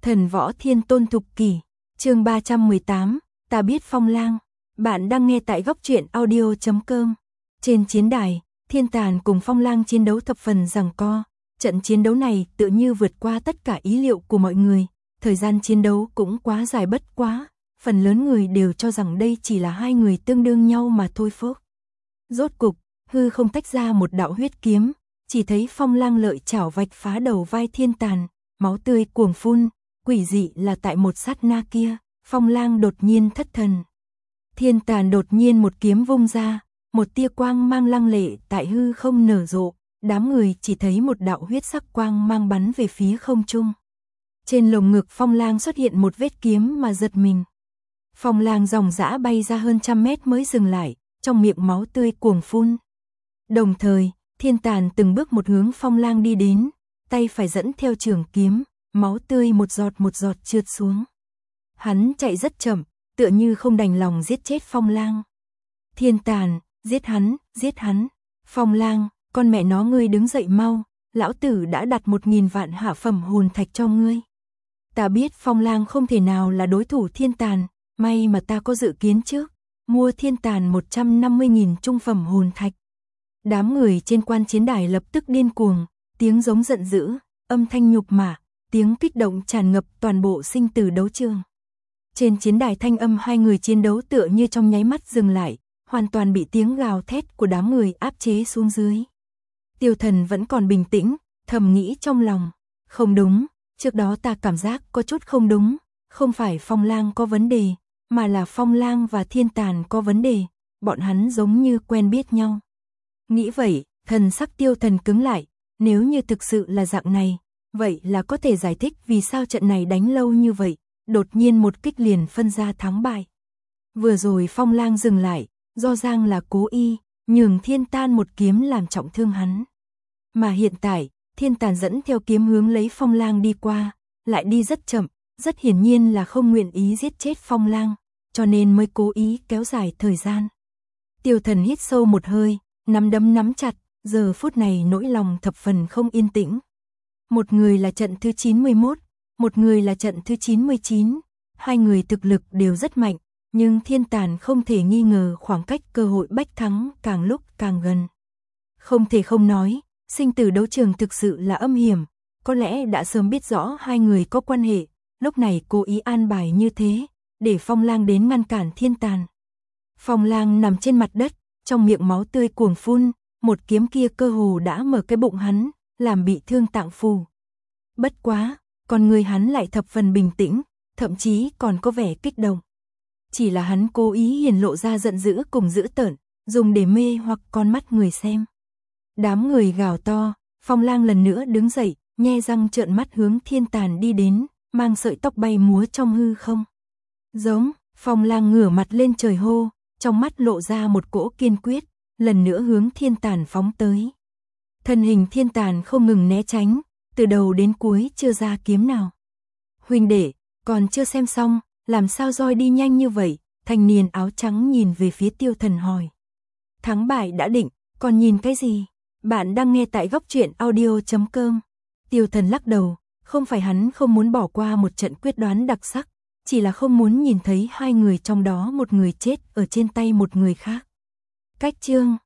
Thần võ thiên tôn thục kỷ, chương 318, ta biết Phong Lang. Bạn đang nghe tại góc truyện audio.com. Trên chiến đài, Thiên Tàn cùng Phong Lang chiến đấu thập phần giằng co. Trận chiến đấu này tựa như vượt qua tất cả ý liệu của mọi người. Thời gian chiến đấu cũng quá dài bất quá. Phần lớn người đều cho rằng đây chỉ là hai người tương đương nhau mà thôi phốc. Rốt cục, hư không tách ra một đạo huyết kiếm. Chỉ thấy Phong Lang lợi chảo vạch phá đầu vai Thiên Tàn, máu tươi cuồng phun. Quỷ dị là tại một sát na kia, Phong Lang đột nhiên thất thần. Thiên Tàn đột nhiên một kiếm vung ra, một tia quang mang lăng lệ tại hư không nở rộ, đám người chỉ thấy một đạo huyết sắc quang mang bắn về phía không trung. Trên lồng ngực Phong Lang xuất hiện một vết kiếm mà giật mình. Phong Lang dòng dã bay ra hơn 100 mét mới dừng lại, trong miệng máu tươi cuồng phun. Đồng thời, Thiên Tàn từng bước một hướng Phong Lang đi đến, tay phải dẫn theo trường kiếm. Máu tươi một giọt trượt xuống. Hắn chạy rất chậm, tựa như không đành lòng giết chết Phong Lang. Thiên Tàn, giết hắn. Phong Lang, con mẹ nó ngươi đứng dậy mau, lão tử đã đặt 1000 vạn hạ phẩm hồn thạch cho ngươi. Ta biết Phong Lang không thể nào là đối thủ Thiên Tàn, may mà ta có dự kiến trước, mua Thiên Tàn 150.000 trung phẩm hồn thạch. Đám người trên quan chiến đài lập tức điên cuồng, tiếng giống giận dữ, âm thanh nhục mạ. Tiếng kích động tràn ngập toàn bộ sinh tử đấu trường. Trên chiến đài thanh âm hai người chiến đấu tựa như trong nháy mắt dừng lại, hoàn toàn bị tiếng gào thét của đám người áp chế xuống dưới. Tiêu Thần vẫn còn bình tĩnh, thầm nghĩ trong lòng, không đúng, trước đó ta cảm giác có chút không đúng, không phải Phong Lang có vấn đề, mà là Phong Lang và Thiên Tàn có vấn đề, bọn hắn giống như quen biết nhau. Nghĩ vậy, thần sắc Tiêu Thần cứng lại, nếu như thực sự là dạng này, vậy là có thể giải thích vì sao trận này đánh lâu như vậy, đột nhiên một kích liền phân ra thắng bại. Vừa rồi Phong Lang dừng lại, do rằng là cố ý, nhường Thiên Tàn một kiếm làm trọng thương hắn. Mà hiện tại, Thiên Tàn dẫn theo kiếm hướng lấy Phong Lang đi qua, lại đi rất chậm, rất hiển nhiên là không nguyện ý giết chết Phong Lang, cho nên mới cố ý kéo dài thời gian. Tiêu Thần hít sâu một hơi, nắm đấm nắm chặt, giờ phút này nỗi lòng thập phần không yên tĩnh. Một người là trận thứ 91, một người là trận thứ 99, hai người thực lực đều rất mạnh, nhưng Thiên Tàn không thể nghi ngờ khoảng cách cơ hội bách thắng càng lúc càng gần. Không thể không nói, sinh tử đấu trường thực sự là âm hiểm, có lẽ đã sớm biết rõ hai người có quan hệ, lúc này cố ý an bài như thế, để Phong Lang đến ngăn cản Thiên Tàn. Phong Lang nằm trên mặt đất, trong miệng máu tươi cuồng phun, một kiếm kia cơ hồ đã mở cái bụng hắn, làm bị thương tạng phủ. Bất quá, con người hắn lại thập phần bình tĩnh, thậm chí còn có vẻ kích động. Chỉ là hắn cố ý hiển lộ ra giận dữ cùng dữ tợn, dùng để mê hoặc con mắt người xem. Đám người gào to, Phong Lang lần nữa đứng dậy, nhe răng trợn mắt hướng Thiên Tàn đi đến, mang sợi tóc bay múa trong hư không. Giống, Phong Lang ngửa mặt lên trời hô, trong mắt lộ ra một cỗ kiên quyết, lần nữa hướng Thiên Tàn phóng tới. Thân hình Thiên Tàn không ngừng né tránh, từ đầu đến cuối chưa ra kiếm nào. Huynh đệ, còn chưa xem xong, làm sao roi đi nhanh như vậy? Thanh niên áo trắng nhìn về phía Tiêu Thần hỏi. Thắng bại đã định, còn nhìn cái gì? Bạn đang nghe tại góc truyện audio.com. Tiêu Thần lắc đầu, không phải hắn không muốn bỏ qua một trận quyết đoán đặc sắc, chỉ là không muốn nhìn thấy hai người trong đó một người chết ở trên tay một người khác. Cách chương